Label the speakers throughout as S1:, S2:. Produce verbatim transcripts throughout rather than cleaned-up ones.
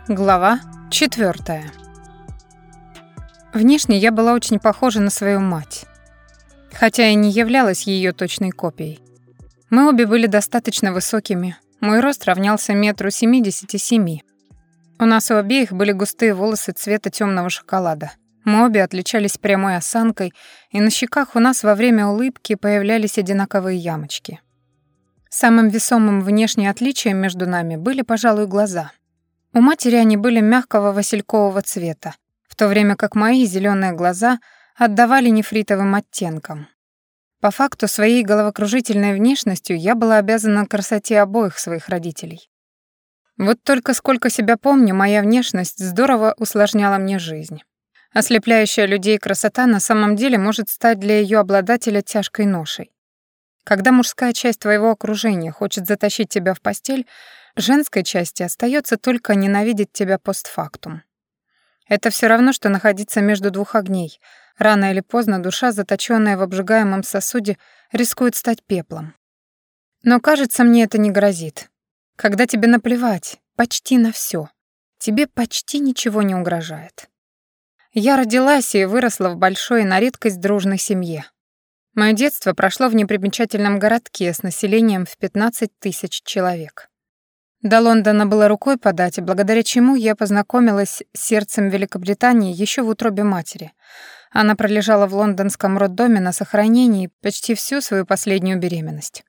S1: Глава четвёртая. Внешне я была очень похожа на свою мать, хотя и не являлась её точной копией. Мы обе были достаточно высокими, мой рост равнялся метру семидесяти семи. У нас у обеих были густые волосы цвета тёмного шоколада. Мы обе отличались прямой осанкой, и на щеках у нас во время улыбки появлялись одинаковые ямочки. Самым весомым внешним отличием между нами были, пожалуй, глаза. У матери они были мягкого василькового цвета, в то время как мои зелёные глаза отдавали нефритовым оттенкам. По факту своей головокружительной внешностью я была обязана красоте обоих своих родителей. Вот только сколько себя помню, моя внешность здорово усложняла мне жизнь. Ослепляющая людей красота на самом деле может стать для её обладателя тяжкой ношей. Когда мужская часть твоего окружения хочет затащить тебя в постель, женской части остаётся только ненавидеть тебя постфактум. Это всё равно, что находиться между двух огней. Рано или поздно душа, заточённая в обжигаемом сосуде, рискует стать пеплом. Но, кажется, мне это не грозит. Когда тебе наплевать почти на всё, тебе почти ничего не угрожает. Я родилась и выросла в большой и на редкость дружной семье. Моё детство прошло в непримечательном городке с населением в пятнадцать тысяч человек. До Лондона было рукой подать, благодаря чему я познакомилась с сердцем Великобритании ещё в утробе матери. Она пролежала в лондонском роддоме на сохранении почти всю свою последнюю беременность.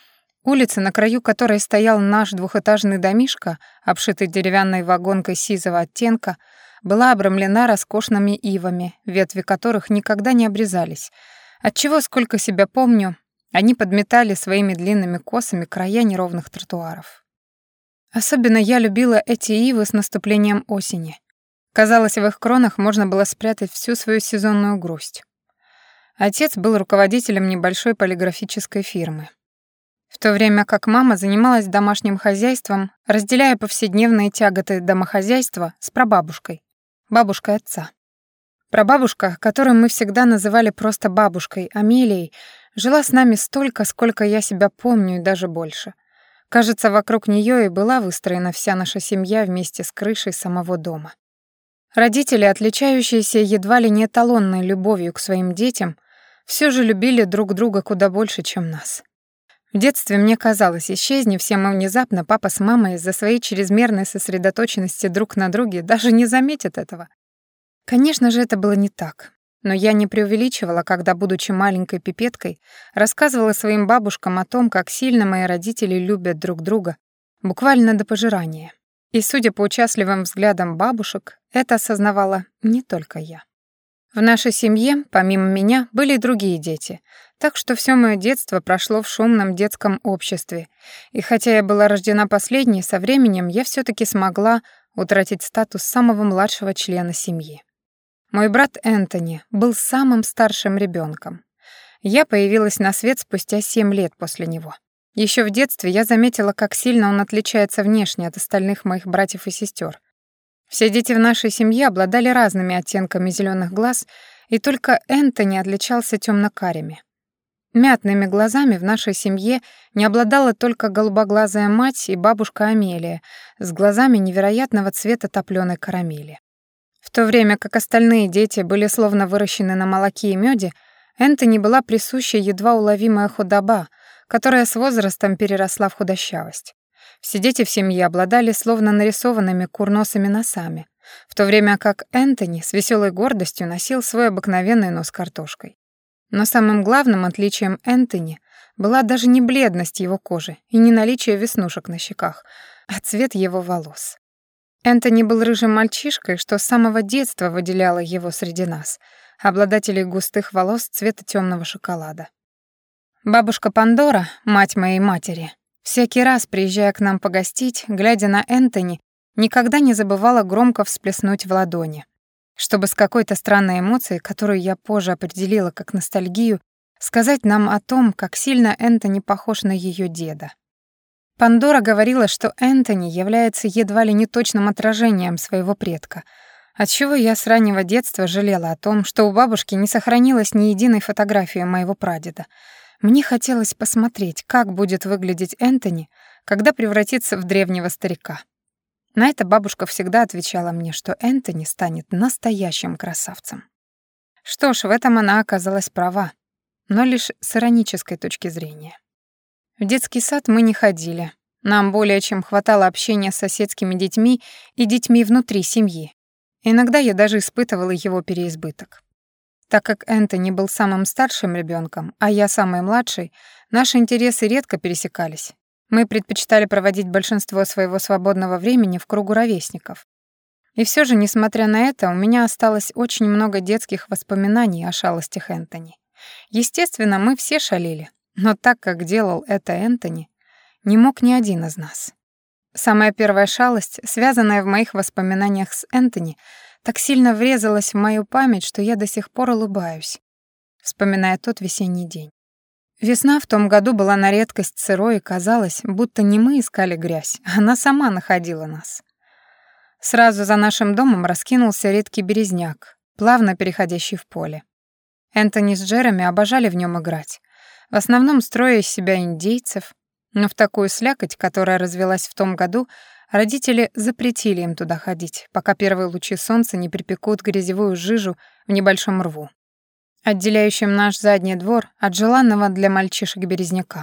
S1: Улица, на краю которой стоял наш двухэтажный домишко, обшитый деревянной вагонкой сизого оттенка, была обрамлена роскошными ивами, ветви которых никогда не обрезались, отчего, сколько себя помню, они подметали своими длинными косами края неровных тротуаров. Особенно я любила эти ивы с наступлением осени. Казалось, в их кронах можно было спрятать всю свою сезонную грусть. Отец был руководителем небольшой полиграфической фирмы, в то время как мама занималась домашним хозяйством, разделяя повседневные тяготы домохозяйства с прабабушкой, бабушкой отца. Прабабушка, которую мы всегда называли просто бабушкой, Амелией, жила с нами столько, сколько я себя помню, и даже больше. Кажется, вокруг неё и была выстроена вся наша семья вместе с крышей самого дома. Родители, отличающиеся едва ли не эталонной любовью к своим детям, всё же любили друг друга куда больше, чем нас. В детстве мне казалось, исчезни все мы внезапно, папа с мамой из-за своей чрезмерной сосредоточенности друг на друге даже не заметят этого. Конечно же, это было не так. Но я не преувеличивала, когда, будучи маленькой пипеткой, рассказывала своим бабушкам о том, как сильно мои родители любят друг друга, буквально до пожирания. И, судя по участливым взглядам бабушек, это осознавала не только я. В нашей семье, помимо меня, были и другие дети, так что всё моё детство прошло в шумном детском обществе, и хотя я была рождена последней, со временем я всё-таки смогла утратить статус самого младшего члена семьи. Мой брат Энтони был самым старшим ребёнком. Я появилась на свет спустя семь лет после него. Ещё в детстве я заметила, как сильно он отличается внешне от остальных моих братьев и сестёр. Все дети в нашей семье обладали разными оттенками зелёных глаз, и только Энтони отличался тёмно-карими. Мятными глазами в нашей семье не обладала только голубоглазая мать и бабушка Амелия с глазами невероятного цвета топлёной карамели. В то время как остальные дети были словно выращены на молоке и мёде, Энтони была присуща едва уловимая худоба, которая с возрастом переросла в худощавость. Все дети в семье обладали словно нарисованными курносыми носами, в то время как Энтони с веселой гордостью носил свой обыкновенный нос картошкой. Но самым главным отличием Энтони была даже не бледность его кожи и не наличие веснушек на щеках, а цвет его волос. Энтони был рыжим мальчишкой, что с самого детства выделяло его среди нас, обладателей густых волос цвета тёмного шоколада. Бабушка Пандора, мать моей матери, всякий раз, приезжая к нам погостить, глядя на Энтони, никогда не забывала громко всплеснуть в ладони, чтобы с какой-то странной эмоцией, которую я позже определила как ностальгию, сказать нам о том, как сильно Энтони похож на её деда. Пандора говорила, что Энтони является едва ли не точным отражением своего предка, отчего я с раннего детства жалела о том, что у бабушки не сохранилось ни единой фотографии моего прадеда. Мне хотелось посмотреть, как будет выглядеть Энтони, когда превратится в древнего старика. На это бабушка всегда отвечала мне, что Энтони станет настоящим красавцем. Что ж, в этом она оказалась права, но лишь с иронической точки зрения. В детский сад мы не ходили. Нам более чем хватало общения с соседскими детьми и детьми внутри семьи. Иногда я даже испытывала его переизбыток. Так как Энтони был самым старшим ребенком, а я самой младшей, наши интересы редко пересекались. Мы предпочитали проводить большинство своего свободного времени в кругу ровесников. И все же, несмотря на это, у меня осталось очень много детских воспоминаний о шалостях Энтони. Естественно, мы все шалили, но так, как делал это Энтони, не мог ни один из нас. Самая первая шалость, связанная в моих воспоминаниях с Энтони, так сильно врезалась в мою память, что я до сих пор улыбаюсь, вспоминая тот весенний день. Весна в том году была на редкость сырой, и казалось, будто не мы искали грязь, а она сама находила нас. Сразу за нашим домом раскинулся редкий березняк, плавно переходящий в поле. Энтони с Джереми обожали в нем играть, в основном строя из себя индейцев, но в такую слякоть, которая развелась в том году, родители запретили им туда ходить, пока первые лучи солнца не припекут грязевую жижу в небольшом рву, отделяющем наш задний двор от желанного для мальчишек березняка.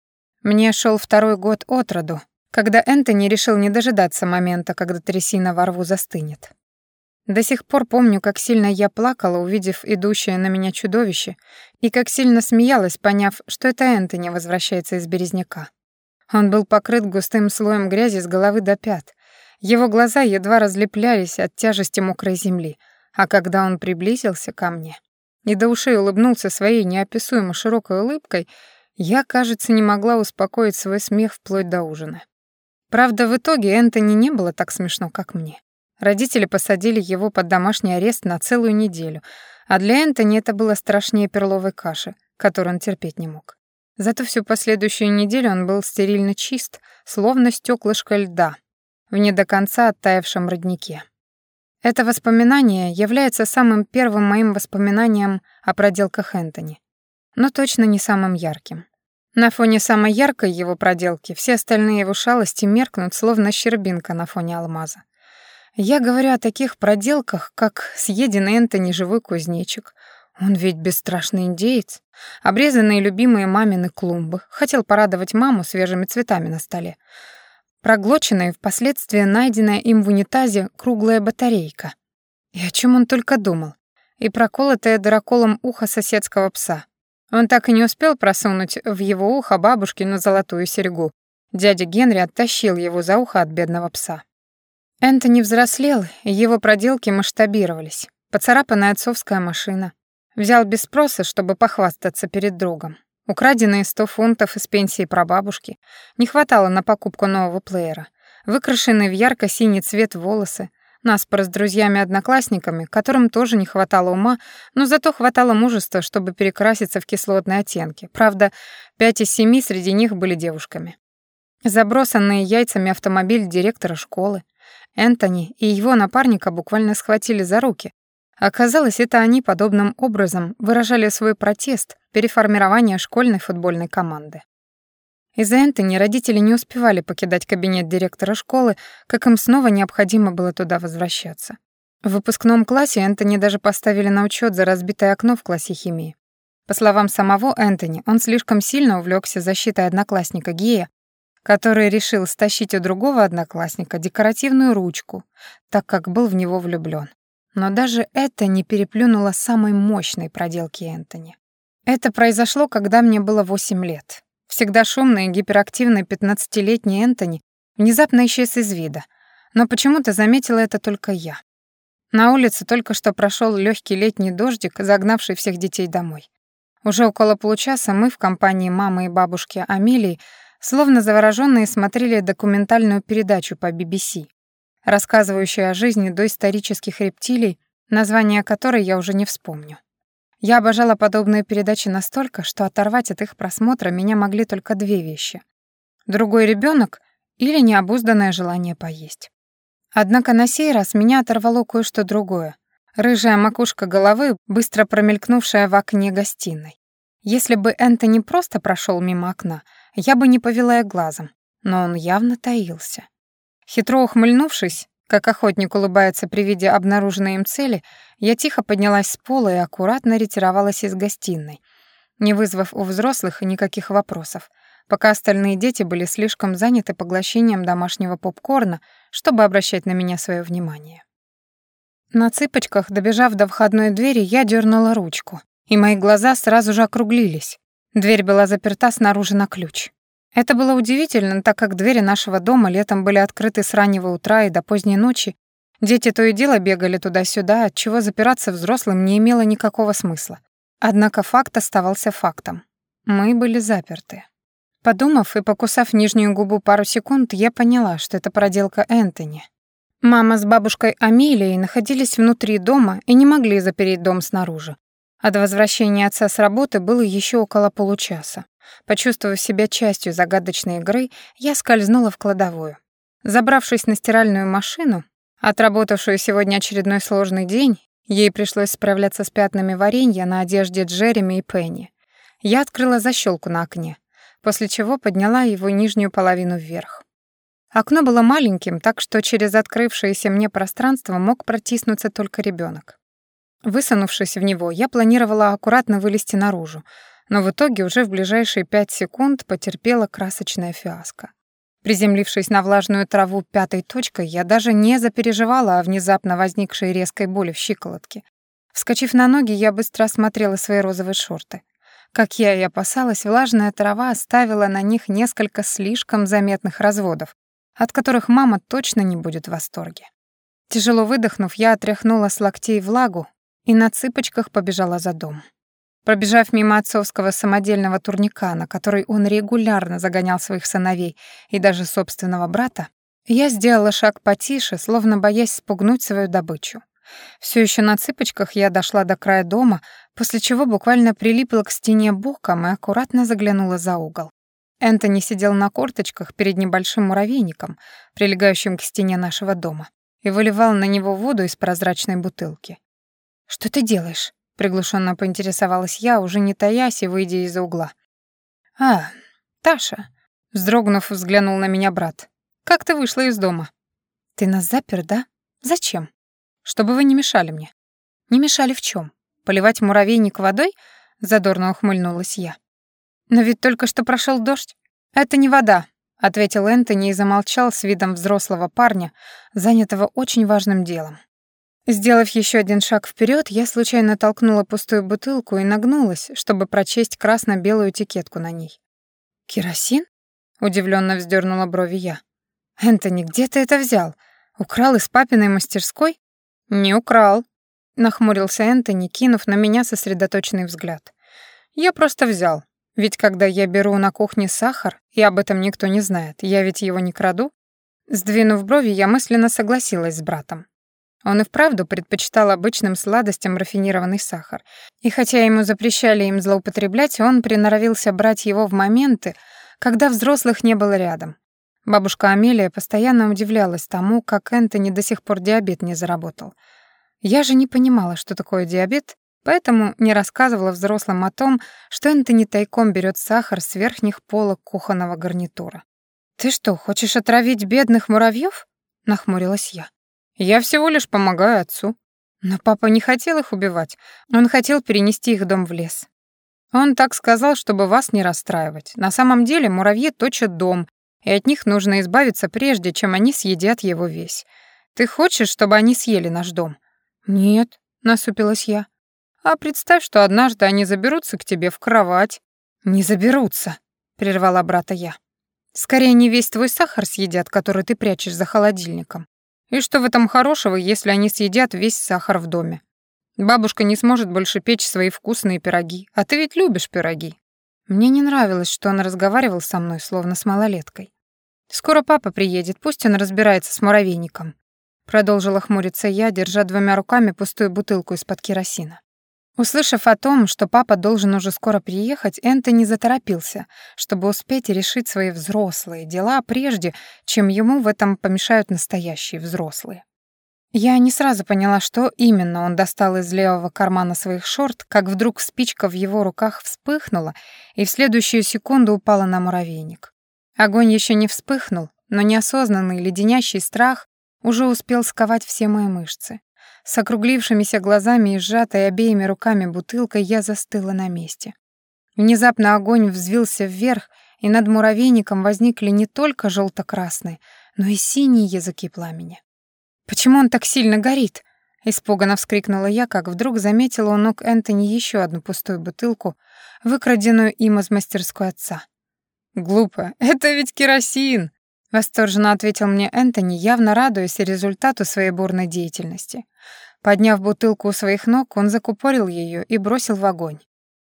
S1: Мне шел второй год от роду, когда Энтони решил не дожидаться момента, когда трясина во рву застынет. До сих пор помню, как сильно я плакала, увидев идущее на меня чудовище, и как сильно смеялась, поняв, что это Энтони возвращается из березняка. Он был покрыт густым слоем грязи с головы до пят. Его глаза едва разлеплялись от тяжести мокрой земли, а когда он приблизился ко мне и до ушей улыбнулся своей неописуемо широкой улыбкой, я, кажется, не могла успокоить свой смех вплоть до ужина. Правда, в итоге Энтони не было так смешно, как мне. Родители посадили его под домашний арест на целую неделю, а для Энтони это было страшнее перловой каши, которую он терпеть не мог. Зато всю последующую неделю он был стерильно чист, словно стёклышко льда в не до конца оттаившем роднике. Это воспоминание является самым первым моим воспоминанием о проделках Энтони, но точно не самым ярким. На фоне самой яркой его проделки все остальные его шалости меркнут, словно щербинка на фоне алмаза. Я говорю о таких проделках, как съеденный Энтони живой кузнечик. Он ведь бесстрашный индеец. Обрезанные любимые мамины клумбы. Хотел порадовать маму свежими цветами на столе. Проглоченная и впоследствии найденная им в унитазе круглая батарейка. И о чем он только думал. И проколотое дыроколом ухо соседского пса. Он так и не успел просунуть в его ухо бабушкину золотую серьгу. Дядя Генри оттащил его за ухо от бедного пса. Энтони взрослел, и его проделки масштабировались. Поцарапанная отцовская машина. Взял без спроса, чтобы похвастаться перед другом. Украденные сто фунтов из пенсии прабабушки. Не хватало на покупку нового плеера. Выкрашенные в ярко-синий цвет волосы. Наспор с друзьями-одноклассниками, которым тоже не хватало ума, но зато хватало мужества, чтобы перекраситься в кислотные оттенки. Правда, пять из семи среди них были девушками. Забросанные яйцами автомобиль директора школы. Энтони и его напарника буквально схватили за руки. Оказалось, это они подобным образом выражали свой протест переформирования школьной футбольной команды. Из-за Энтони родители не успевали покидать кабинет директора школы, как им снова необходимо было туда возвращаться. В выпускном классе Энтони даже поставили на учет за разбитое окно в классе химии. По словам самого Энтони, он слишком сильно увлекся защитой одноклассника гея, который решил стащить у другого одноклассника декоративную ручку, так как был в него влюблён. Но даже это не переплюнуло самой мощной проделки Энтони. Это произошло, когда мне было восемь лет. Всегда шумный и гиперактивный пятнадцатилетний Энтони внезапно исчез из вида, но почему-то заметила это только я. На улице только что прошёл лёгкий летний дождик, загнавший всех детей домой. Уже около получаса мы в компании мамы и бабушки Амелии словно заворожённые смотрели документальную передачу по би би си, рассказывающую о жизни доисторических рептилий, название которой я уже не вспомню. Я обожала подобные передачи настолько, что оторвать от их просмотра меня могли только две вещи: другой ребёнок или необузданное желание поесть. Однако на сей раз меня оторвало кое-что другое. Рыжая макушка головы, быстро промелькнувшая в окне гостиной. Если бы Энтони просто прошёл мимо окна, я бы не повела и глазом, но он явно таился. Хитро ухмыльнувшись, как охотник улыбается при виде обнаруженной им цели, я тихо поднялась с пола и аккуратно ретировалась из гостиной, не вызвав у взрослых никаких вопросов, пока остальные дети были слишком заняты поглощением домашнего попкорна, чтобы обращать на меня свое внимание. На цыпочках, добежав до входной двери, я дернула ручку, и мои глаза сразу же округлились. Дверь была заперта снаружи на ключ. Это было удивительно, так как двери нашего дома летом были открыты с раннего утра и до поздней ночи. Дети то и дело бегали туда-сюда, отчего запираться взрослым не имело никакого смысла. Однако факт оставался фактом. Мы были заперты. Подумав и покусав нижнюю губу пару секунд, я поняла, что это проделка Энтони. Мама с бабушкой Амелией находились внутри дома и не могли запереть дом снаружи. А до возвращения отца с работы было еще около получаса. Почувствовав себя частью загадочной игры, я скользнула в кладовую. Забравшись на стиральную машину, отработавшую сегодня очередной сложный день, ей пришлось справляться с пятнами варенья на одежде Джереми и Пенни. Я открыла защелку на окне, после чего подняла его нижнюю половину вверх. Окно было маленьким, так что через открывшееся мне пространство мог протиснуться только ребенок. Высунувшись в него, я планировала аккуратно вылезти наружу, но в итоге уже в ближайшие пять секунд потерпела красочное фиаско. Приземлившись на влажную траву пятой точкой, я даже не запереживала о внезапно возникшей резкой боли в щиколотке. Вскочив на ноги, я быстро осмотрела свои розовые шорты. Как я и опасалась, влажная трава оставила на них несколько слишком заметных разводов, от которых мама точно не будет в восторге. Тяжело выдохнув, я отряхнула с локтей влагу и на цыпочках побежала за дом. Пробежав мимо отцовского самодельного турника, на который он регулярно загонял своих сыновей и даже собственного брата, я сделала шаг потише, словно боясь спугнуть свою добычу. Все еще на цыпочках я дошла до края дома, после чего буквально прилипла к стене боком и аккуратно заглянула за угол. Энтони сидел на корточках перед небольшим муравейником, прилегающим к стене нашего дома, и выливал на него воду из прозрачной бутылки. «Что ты делаешь?» — приглушенно поинтересовалась я, уже не таясь и выйдя из-за угла. «А, Таша», — вздрогнув, взглянул на меня брат. «Как ты вышла из дома?» «Ты нас запер, да? Зачем?» «Чтобы вы не мешали мне». «Не мешали в чем? Поливать муравейник водой?» — задорно ухмыльнулась я. «Но ведь только что прошел дождь». «Это не вода», — ответил Энтони и замолчал с видом взрослого парня, занятого очень важным делом. Сделав еще один шаг вперед, я случайно толкнула пустую бутылку и нагнулась, чтобы прочесть красно-белую этикетку на ней. «Керосин?» — удивленно вздернула брови я. «Энтони, где ты это взял? Украл из папиной мастерской?» «Не украл», — нахмурился Энтони, кинув на меня сосредоточенный взгляд. «Я просто взял. Ведь когда я беру на кухне сахар, и об этом никто не знает, я ведь его не краду». Сдвинув брови, я мысленно согласилась с братом. Он и вправду предпочитал обычным сладостям рафинированный сахар. И хотя ему запрещали им злоупотреблять, он приноровился брать его в моменты, когда взрослых не было рядом. Бабушка Амелия постоянно удивлялась тому, как Энтони до сих пор диабет не заработал. Я же не понимала, что такое диабет, поэтому не рассказывала взрослым о том, что Энтони тайком берет сахар с верхних полок кухонного гарнитура. «Ты что, хочешь отравить бедных муравьёв?» — нахмурилась я. «Я всего лишь помогаю отцу». Но папа не хотел их убивать, он хотел перенести их дом в лес. Он так сказал, чтобы вас не расстраивать. На самом деле муравьи точат дом, и от них нужно избавиться прежде, чем они съедят его весь. Ты хочешь, чтобы они съели наш дом? «Нет», — насупилась я. «А представь, что однажды они заберутся к тебе в кровать». «Не заберутся», — прервала брата я. «Скорее не весь твой сахар съедят, который ты прячешь за холодильником. И что в этом хорошего, если они съедят весь сахар в доме? Бабушка не сможет больше печь свои вкусные пироги, а ты ведь любишь пироги». Мне не нравилось, что он разговаривал со мной, словно с малолеткой. «Скоро папа приедет, пусть он разбирается с муравейником», — продолжила хмуриться я, держа двумя руками пустую бутылку из-под керосина. Услышав о том, что папа должен уже скоро приехать, Энтони заторопился, чтобы успеть решить свои взрослые дела прежде, чем ему в этом помешают настоящие взрослые. Я не сразу поняла, что именно он достал из левого кармана своих шорт, как вдруг спичка в его руках вспыхнула и в следующую секунду упала на муравейник. Огонь еще не вспыхнул, но неосознанный леденящий страх уже успел сковать все мои мышцы. С округлившимися глазами и сжатой обеими руками бутылкой я застыла на месте. Внезапно огонь взвился вверх, и над муравейником возникли не только желто-красные, но и синие языки пламени. «Почему он так сильно горит?» — испуганно вскрикнула я, как вдруг заметила у ног Энтони еще одну пустую бутылку, выкраденную им из мастерской отца. «Глупо, это ведь керосин!» — восторженно ответил мне Энтони, явно радуясь результату своей бурной деятельности. Подняв бутылку у своих ног, он закупорил ее и бросил в огонь.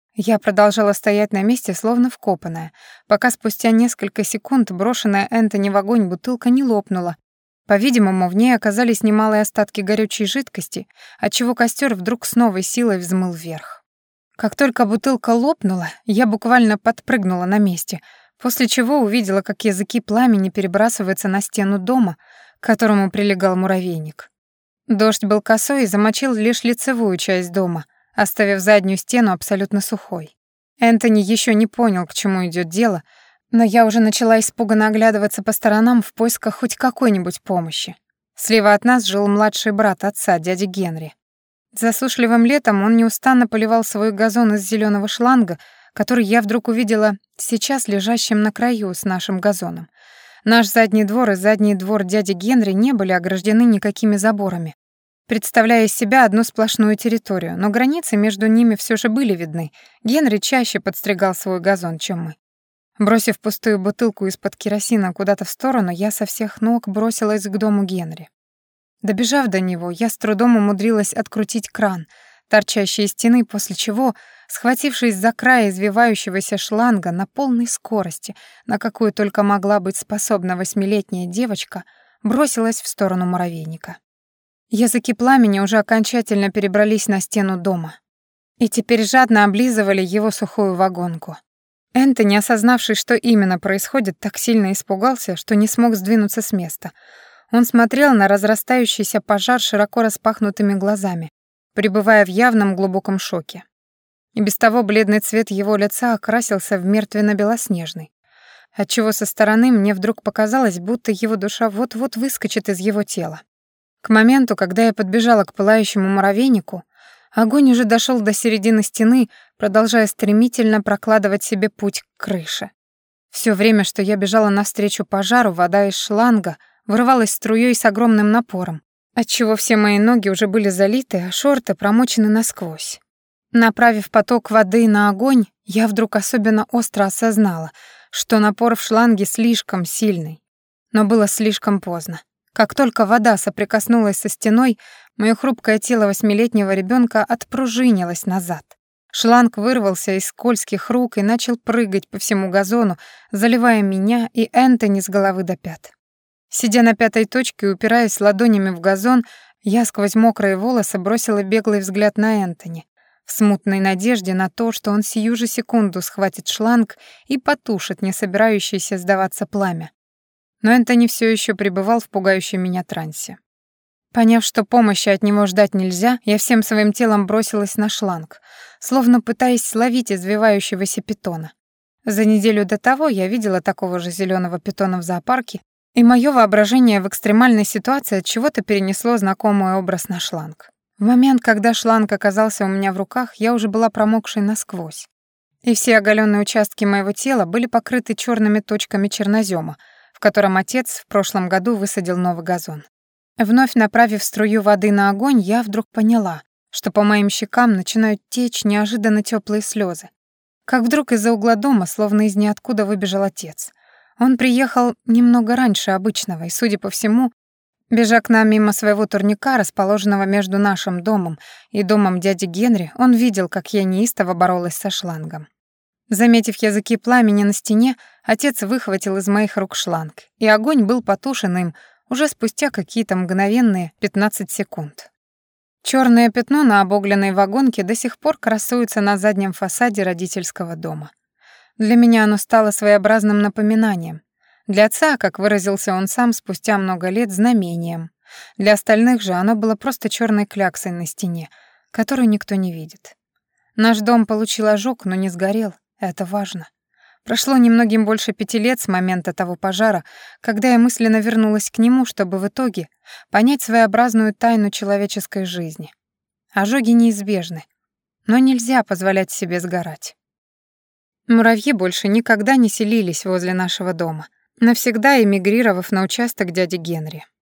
S1: Я продолжала стоять на месте, словно вкопанная, пока спустя несколько секунд брошенная Энтони в огонь бутылка не лопнула. По-видимому, в ней оказались немалые остатки горючей жидкости, отчего костер вдруг с новой силой взмыл вверх. Как только бутылка лопнула, я буквально подпрыгнула на месте, после чего увидела, как языки пламени перебрасываются на стену дома, к которому прилегал муравейник. Дождь был косой и замочил лишь лицевую часть дома, оставив заднюю стену абсолютно сухой. Энтони еще не понял, к чему идет дело, но я уже начала испуганно оглядываться по сторонам в поисках хоть какой-нибудь помощи. Слева от нас жил младший брат отца, дядя Генри. Засушливым летом он неустанно поливал свой газон из зеленого шланга, который я вдруг увидела сейчас лежащим на краю с нашим газоном. Наш задний двор и задний двор дяди Генри не были ограждены никакими заборами, представляя из себя одну сплошную территорию, но границы между ними все же были видны. Генри чаще подстригал свой газон, чем мы. Бросив пустую бутылку из-под керосина куда-то в сторону, я со всех ног бросилась к дому Генри. Добежав до него, я с трудом умудрилась открутить кран, торчащий из стены, после чего, схватившись за край извивающегося шланга на полной скорости, на какую только могла быть способна восьмилетняя девочка, бросилась в сторону муравейника. Языки пламени уже окончательно перебрались на стену дома и теперь жадно облизывали его сухую вагонку. Энтони, осознавший, что именно происходит, так сильно испугался, что не смог сдвинуться с места. Он смотрел на разрастающийся пожар широко распахнутыми глазами, пребывая в явном глубоком шоке. И без того бледный цвет его лица окрасился в мертвенно-белоснежный, отчего со стороны мне вдруг показалось, будто его душа вот-вот выскочит из его тела. К моменту, когда я подбежала к пылающему муравейнику, огонь уже дошел до середины стены, продолжая стремительно прокладывать себе путь к крыше. Все время, что я бежала навстречу пожару, вода из шланга вырывалась струей с огромным напором, отчего все мои ноги уже были залиты, а шорты промочены насквозь. Направив поток воды на огонь, я вдруг особенно остро осознала, что напор в шланге слишком сильный. Но было слишком поздно. Как только вода соприкоснулась со стеной, моё хрупкое тело восьмилетнего ребёнка отпружинилось назад. Шланг вырвался из скользких рук и начал прыгать по всему газону, заливая меня и Энтони с головы до пят. Сидя на пятой точке и упираясь ладонями в газон, я сквозь мокрые волосы бросила беглый взгляд на Энтони, в смутной надежде на то, что он сию же секунду схватит шланг и потушит не собирающееся сдаваться пламя. Но Энтони все еще пребывал в пугающем меня трансе. Поняв, что помощи от него ждать нельзя, я всем своим телом бросилась на шланг, словно пытаясь словить извивающегося питона. За неделю до того я видела такого же зеленого питона в зоопарке, и мое воображение в экстремальной ситуации от чего-то перенесло знакомый образ на шланг. В момент, когда шланг оказался у меня в руках, я уже была промокшей насквозь, и все оголенные участки моего тела были покрыты черными точками чернозема, в котором отец в прошлом году высадил новый газон. Вновь направив струю воды на огонь, я вдруг поняла, что по моим щекам начинают течь неожиданно теплые слезы. Как вдруг из-за угла дома, словно из ниоткуда, выбежал отец. Он приехал немного раньше обычного, и, судя по всему, бежа к нам мимо своего турника, расположенного между нашим домом и домом дяди Генри, он видел, как я неистово боролась со шлангом. Заметив языки пламени на стене, отец выхватил из моих рук шланг, и огонь был потушен им уже спустя какие-то мгновенные пятнадцать секунд. Чёрное пятно на обугленной вагонке до сих пор красуется на заднем фасаде родительского дома. Для меня оно стало своеобразным напоминанием. Для отца, как выразился он сам спустя много лет, знамением. Для остальных же оно было просто чёрной кляксой на стене, которую никто не видит. Наш дом получил ожог, но не сгорел. Это важно. Прошло немногим больше пяти лет с момента того пожара, когда я мысленно вернулась к нему, чтобы в итоге понять своеобразную тайну человеческой жизни. Ожоги неизбежны, но нельзя позволять себе сгорать. Муравьи больше никогда не селились возле нашего дома, навсегда эмигрировав на участок дяди Генри.